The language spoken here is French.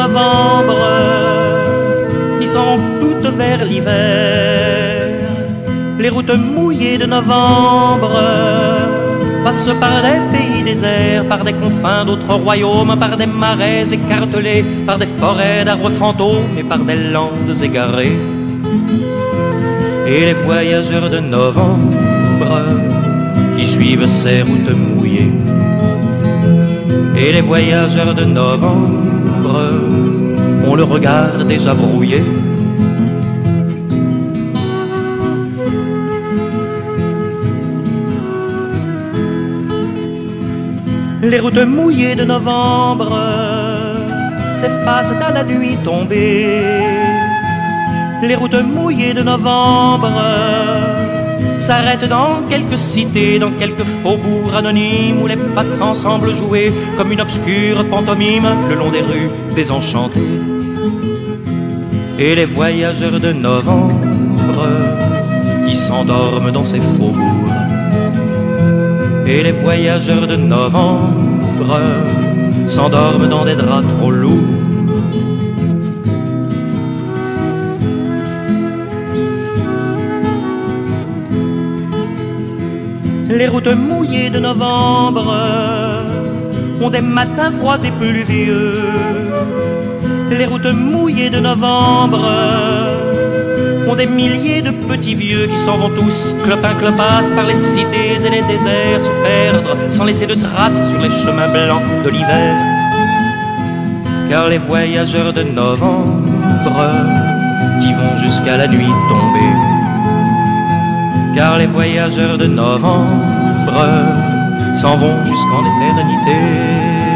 novembre qui s'en vont toutes vers l'hiver. Les routes mouillées de novembre passent par des pays déserts, par des confins d'autres royaumes, par des marais écartelés, par des forêts d'arbres fantômes et par des landes égarées. Et les voyageurs de novembre qui suivent ces routes mouillées, et les voyageurs de novembre ont le regard déjà brouillé. Les routes mouillées de novembre s'effacent à la nuit tombée. Les routes mouillées de novembre s'arrêtent dans quelques cités, dans quelques faubourgs anonymes où les passants semblent jouer comme une obscure pantomime le long des rues désenchantées. Et les voyageurs de novembre qui s'endorment dans ces faubourgs, et les voyageurs de novembre s'endorment dans des draps trop lourds. Les routes mouillées de novembre ont des matins froids et pluvieux. Les routes mouillées de novembre ont des milliers de petits vieux qui s'en vont tous, clopin-clopasse, par les cités et les déserts, se perdre sans laisser de traces sur les chemins blancs de l'hiver. Car les voyageurs de novembre qui vont jusqu'à la nuit tombée, car les voyageurs de novembre s'en vont jusqu'en éternité.